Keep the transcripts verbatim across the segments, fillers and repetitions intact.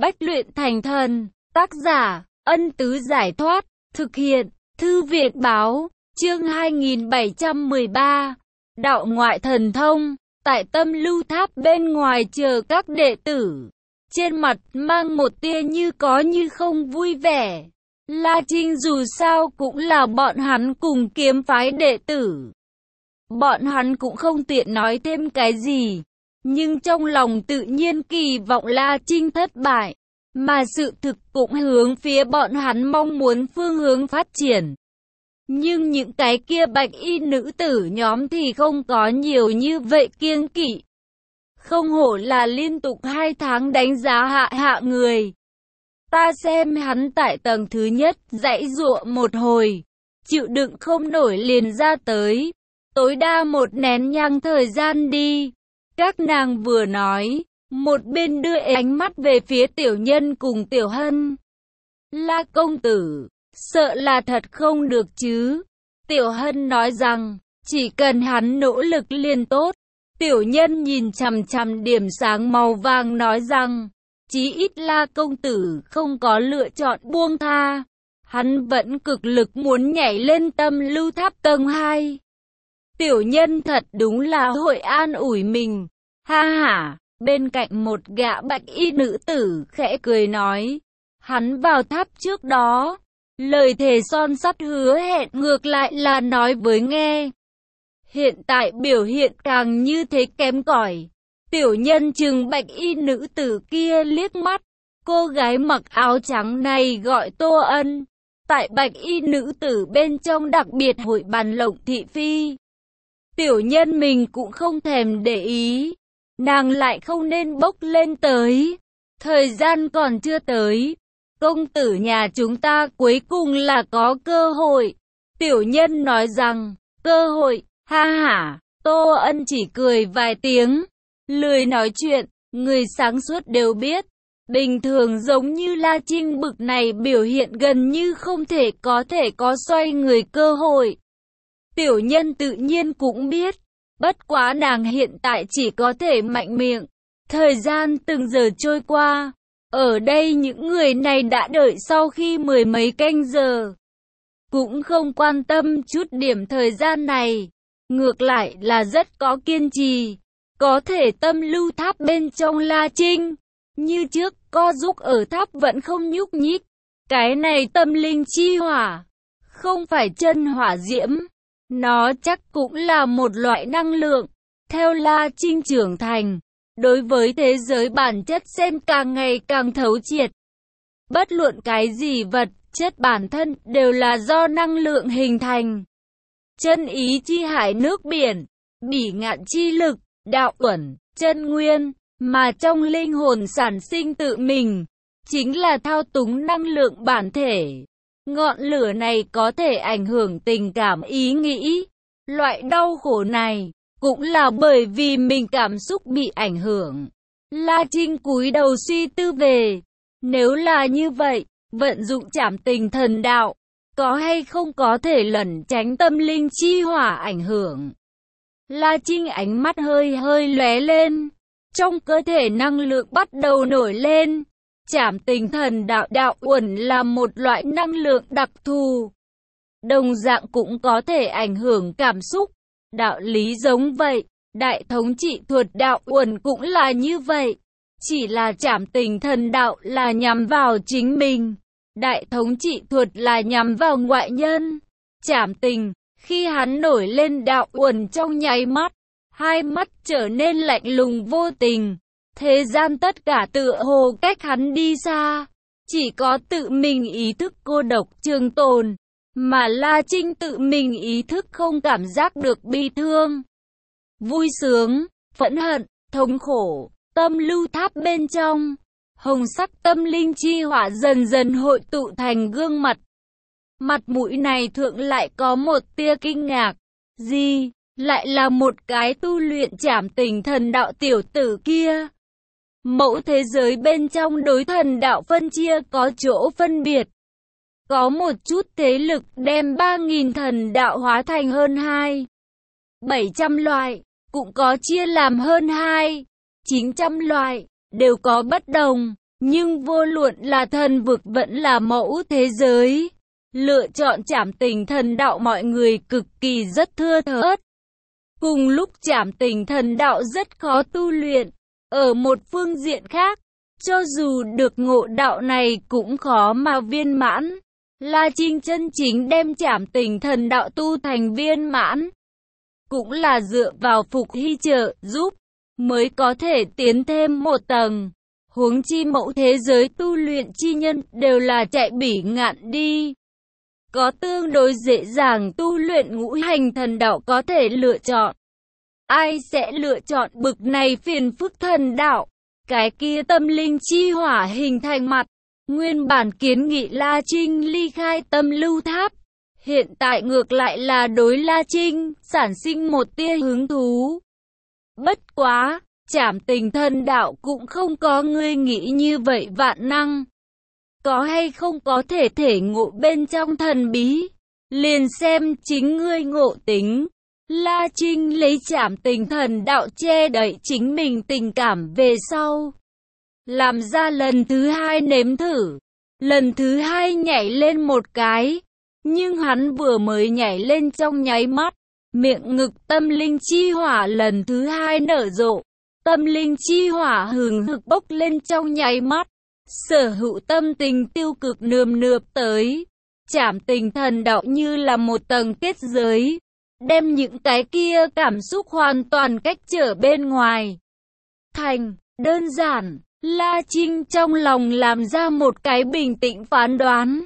Bách luyện thành thần, tác giả, Ân Tứ Giải Thoát, thực hiện, Thư Viện Báo, chương hai nghìn bảy trăm mười ba, đạo ngoại thần thông, tại Tâm Lưu Tháp bên ngoài chờ các đệ tử, trên mặt mang một tia như có như không vui vẻ. La Trinh dù sao cũng là bọn hắn cùng kiếm phái đệ tử. Bọn hắn cũng không tiện nói thêm cái gì, nhưng trong lòng tự nhiên kỳ vọng La Trinh thất bại, mà sự thực cũng hướng phía bọn hắn mong muốn phương hướng phát triển. Nhưng những cái kia bạch y nữ tử nhóm thì không có nhiều như vậy kiêng kỵ. Không hổ là liên tục hai tháng đánh giá hạ hạ người. Ta xem hắn tại tầng thứ nhất giãy giụa một hồi, chịu đựng không nổi liền ra tới. Tối đa một nén nhang thời gian đi. Các nàng vừa nói, một bên đưa ánh mắt về phía tiểu nhân cùng tiểu hân. La công tử, sợ là thật không được chứ. Tiểu hân nói rằng, chỉ cần hắn nỗ lực liền tốt. Tiểu nhân nhìn chằm chằm điểm sáng màu vàng nói rằng, chí ít La công tử không có lựa chọn buông tha. Hắn vẫn cực lực muốn nhảy lên Tâm Lưu Tháp tầng hai. Tiểu nhân thật đúng là hội an ủi mình. Ha ha, bên cạnh một gã bạch y nữ tử khẽ cười nói. Hắn vào tháp trước đó, lời thề son sắt hứa hẹn ngược lại là nói với nghe. Hiện tại biểu hiện càng như thế kém cỏi. Tiểu nhân chừng bạch y nữ tử kia liếc mắt. Cô gái mặc áo trắng này gọi Tô Ân. Tại bạch y nữ tử bên trong đặc biệt hội bàn lộng thị phi. Tiểu nhân mình cũng không thèm để ý. Nàng lại không nên bốc lên tới. Thời gian còn chưa tới. Công tử nhà chúng ta cuối cùng là có cơ hội. Tiểu nhân nói rằng, cơ hội, ha ha. Tô Ân chỉ cười vài tiếng, lười nói chuyện. Người sáng suốt đều biết, bình thường giống như La Trinh bực này biểu hiện gần như không thể có thể có xoay người cơ hội. Tiểu nhân tự nhiên cũng biết, bất quá nàng hiện tại chỉ có thể mạnh miệng. Thời gian từng giờ trôi qua, ở đây những người này đã đợi sau khi mười mấy canh giờ. Cũng không quan tâm chút điểm thời gian này, ngược lại là rất có kiên trì. Có thể Tâm Lưu Tháp bên trong La Trinh, như trước co giúp ở tháp vẫn không nhúc nhích. Cái này tâm linh chi hỏa, không phải chân hỏa diễm. Nó chắc cũng là một loại năng lượng. Theo La Trinh trưởng thành, đối với thế giới bản chất xem càng ngày càng thấu triệt. Bất luận cái gì vật chất bản thân đều là do năng lượng hình thành. Chân ý chi hải nước biển, bỉ ngạn chi lực, đạo uẩn, chân nguyên, mà trong linh hồn sản sinh tự mình, chính là thao túng năng lượng bản thể. Ngọn lửa này có thể ảnh hưởng tình cảm ý nghĩ. Loại đau khổ này, cũng là bởi vì mình cảm xúc bị ảnh hưởng. La Trinh cúi đầu suy tư về. Nếu là như vậy, vận dụng trảm tình thần đạo, có hay không có thể lẩn tránh tâm linh chi hỏa ảnh hưởng. La Trinh ánh mắt hơi hơi lóe lên. Trong cơ thể năng lượng bắt đầu nổi lên. Trảm tình thần đạo đạo uẩn là một loại năng lượng đặc thù. Đồng dạng cũng có thể ảnh hưởng cảm xúc. Đạo lý giống vậy, đại thống trị thuật đạo uẩn cũng là như vậy. Chỉ là trảm tình thần đạo là nhắm vào chính mình. Đại thống trị thuật là nhắm vào ngoại nhân. Trảm tình, khi hắn nổi lên đạo uẩn trong nháy mắt, hai mắt trở nên lạnh lùng vô tình. Thế gian tất cả tựa hồ cách hắn đi xa. Chỉ có tự mình ý thức cô độc trường tồn. Mà La Trinh tự mình ý thức không cảm giác được bi thương, vui sướng, phẫn hận, thống khổ. Tâm Lưu Tháp bên trong, hồng sắc tâm linh chi hỏa dần dần hội tụ thành gương mặt. Mặt mũi này thượng lại có một tia kinh ngạc. Gì? Lại là một cái tu luyện trảm tình thần đạo tiểu tử kia. Mẫu thế giới bên trong đối thần đạo phân chia có chỗ phân biệt. Có một chút thế lực đem ba nghìn thần đạo hóa thành hơn hai bảy trăm loại, cũng có chia làm hơn hai chín trăm loại, đều có bất đồng. Nhưng vô luận là thần vực vẫn là mẫu thế giới, lựa chọn trảm tình thần đạo mọi người cực kỳ rất thưa thớt. Cùng lúc trảm tình thần đạo rất khó tu luyện. Ở một phương diện khác, cho dù được ngộ đạo này cũng khó mà viên mãn. La Trinh chân chính đem trảm tình thần đạo tu thành viên mãn, cũng là dựa vào Phục Hy trợ giúp, mới có thể tiến thêm một tầng. Huống chi mẫu thế giới tu luyện chi nhân đều là chạy bỉ ngạn đi. Có tương đối dễ dàng tu luyện ngũ hành thần đạo có thể lựa chọn. Ai sẽ lựa chọn bực này phiền phức thần đạo? Cái kia tâm linh chi hỏa hình thành mặt. Nguyên bản kiến nghị La Trinh ly khai tâm lưu tháp. Hiện tại ngược lại là đối La Trinh sản sinh một tia hứng thú. Bất quá, trảm tình thần đạo cũng không có ngươi nghĩ như vậy vạn năng. Có hay không có thể thể ngộ bên trong thần bí, liền xem chính ngươi ngộ tính. La Trinh lấy trảm tình thần đạo che đậy chính mình tình cảm về sau. Làm ra lần thứ hai nếm thử. Lần thứ hai nhảy lên một cái. Nhưng hắn vừa mới nhảy lên trong nháy mắt, miệng ngực tâm linh chi hỏa lần thứ hai nở rộ. Tâm linh chi hỏa hừng hực bốc lên trong nháy mắt. Sở hữu tâm tình tiêu cực nườm nượp tới. Trảm tình thần đạo như là một tầng kết giới, đem những cái kia cảm xúc hoàn toàn cách trở bên ngoài. Thành, đơn giản, La Trinh trong lòng làm ra một cái bình tĩnh phán đoán.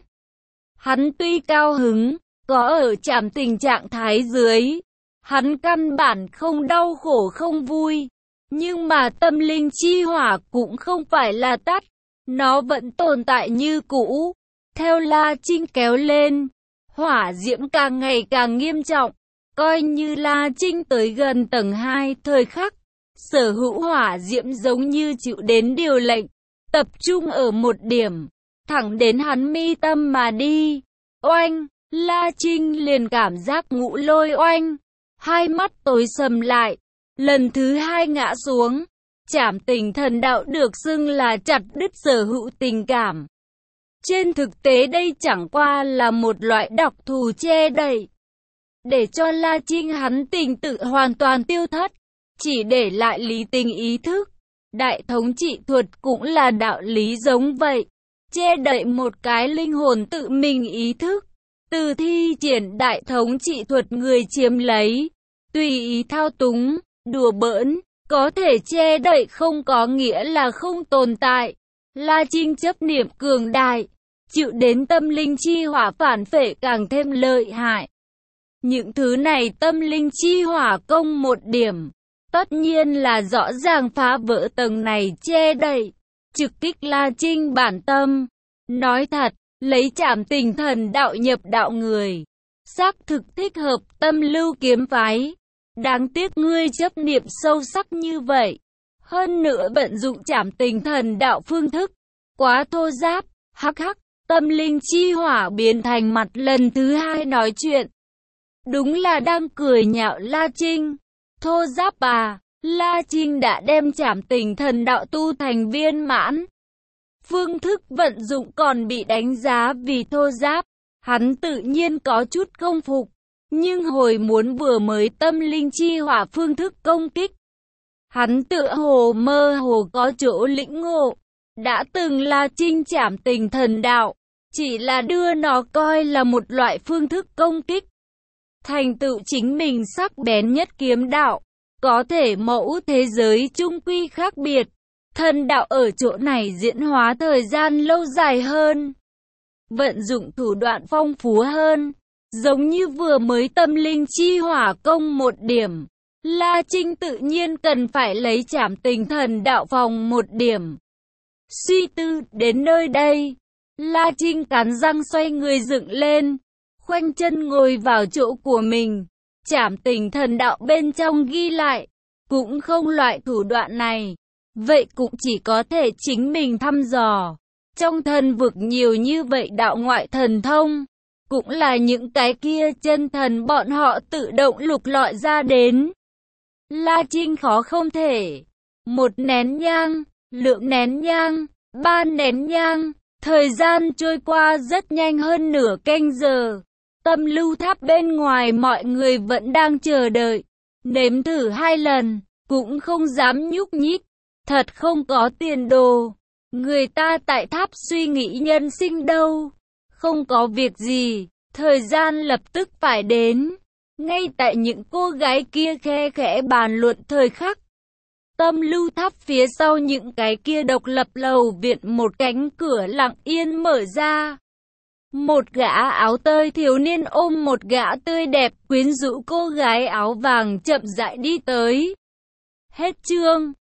Hắn tuy cao hứng, có ở trảm tình trạng thái dưới, hắn căn bản không đau khổ không vui. Nhưng mà tâm linh chi hỏa cũng không phải là tắt, nó vẫn tồn tại như cũ. Theo La Trinh kéo lên, hỏa diễm càng ngày càng nghiêm trọng. Coi như La Trinh tới gần tầng hai thời khắc, sở hữu hỏa diễm giống như chịu đến điều lệnh, tập trung ở một điểm, thẳng đến hắn mi tâm mà đi. Oanh, La Trinh liền cảm giác ngũ lôi oanh, hai mắt tối sầm lại, lần thứ hai ngã xuống. Trảm tình thần đạo được xưng là chặt đứt sở hữu tình cảm. Trên thực tế đây chẳng qua là một loại đặc thù che đậy, để cho La Trinh hắn tình tự hoàn toàn tiêu thất, chỉ để lại lý tình ý thức. Đại thống trị thuật cũng là đạo lý giống vậy, che đậy một cái linh hồn tự mình ý thức. Từ thi triển đại thống trị thuật người chiếm lấy, tùy ý thao túng, đùa bỡn, có thể che đậy không có nghĩa là không tồn tại. La Trinh chấp niệm cường đại, chịu đến tâm linh chi hỏa phản phệ càng thêm lợi hại. Những thứ này tâm linh chi hỏa công một điểm, tất nhiên là rõ ràng phá vỡ tầng này che đậy, trực kích La Trinh bản tâm. Nói thật, lấy trảm tình thần đạo nhập đạo người, xác thực thích hợp tâm lưu kiếm phái. Đáng tiếc ngươi chấp niệm sâu sắc như vậy, hơn nữa vận dụng trảm tình thần đạo phương thức, quá thô giáp. Hắc hắc, tâm linh chi hỏa biến thành mặt lần thứ hai nói chuyện. Đúng là đang cười nhạo La Trinh. Thô giáp à, La Trinh đã đem trảm tình thần đạo tu thành viên mãn. Phương thức vận dụng còn bị đánh giá vì thô giáp, hắn tự nhiên có chút không phục. Nhưng hồi muốn vừa mới tâm linh chi hỏa phương thức công kích, hắn tựa hồ mơ hồ có chỗ lĩnh ngộ. Đã từng La Trinh trảm tình thần đạo, chỉ là đưa nó coi là một loại phương thức công kích. Thành tựu chính mình sắc bén nhất kiếm đạo, có thể mẫu thế giới chung quy khác biệt. Thần đạo ở chỗ này diễn hóa thời gian lâu dài hơn, vận dụng thủ đoạn phong phú hơn. Giống như vừa mới tâm linh chi hỏa công một điểm, La Trinh tự nhiên cần phải lấy trảm tình thần đạo phòng một điểm. Suy tư đến nơi đây, La Trinh cắn răng xoay người dựng lên, khoanh chân ngồi vào chỗ của mình. Trảm tình thần đạo bên trong ghi lại, cũng không loại thủ đoạn này, vậy cũng chỉ có thể chính mình thăm dò. Trong thần vực nhiều như vậy đạo ngoại thần thông, cũng là những cái kia chân thần bọn họ tự động lục lọi ra đến. La Trinh khó không thể. Một nén nhang, lượng nén nhang, ba nén nhang. Thời gian trôi qua rất nhanh, hơn nửa canh giờ. Tâm lưu tháp bên ngoài mọi người vẫn đang chờ đợi. Nếm thử hai lần, cũng không dám nhúc nhích. Thật không có tiền đồ. Người ta tại tháp suy nghĩ nhân sinh đâu. Không có việc gì, thời gian lập tức phải đến. Ngay tại những cô gái kia khe khẽ bàn luận thời khắc. Tâm lưu tháp phía sau những cái kia độc lập lầu viện, một cánh cửa lặng yên mở ra. Một gã áo tơi thiếu niên ôm một gã tươi đẹp quyến rũ cô gái áo vàng chậm rãi đi tới. Hết chương.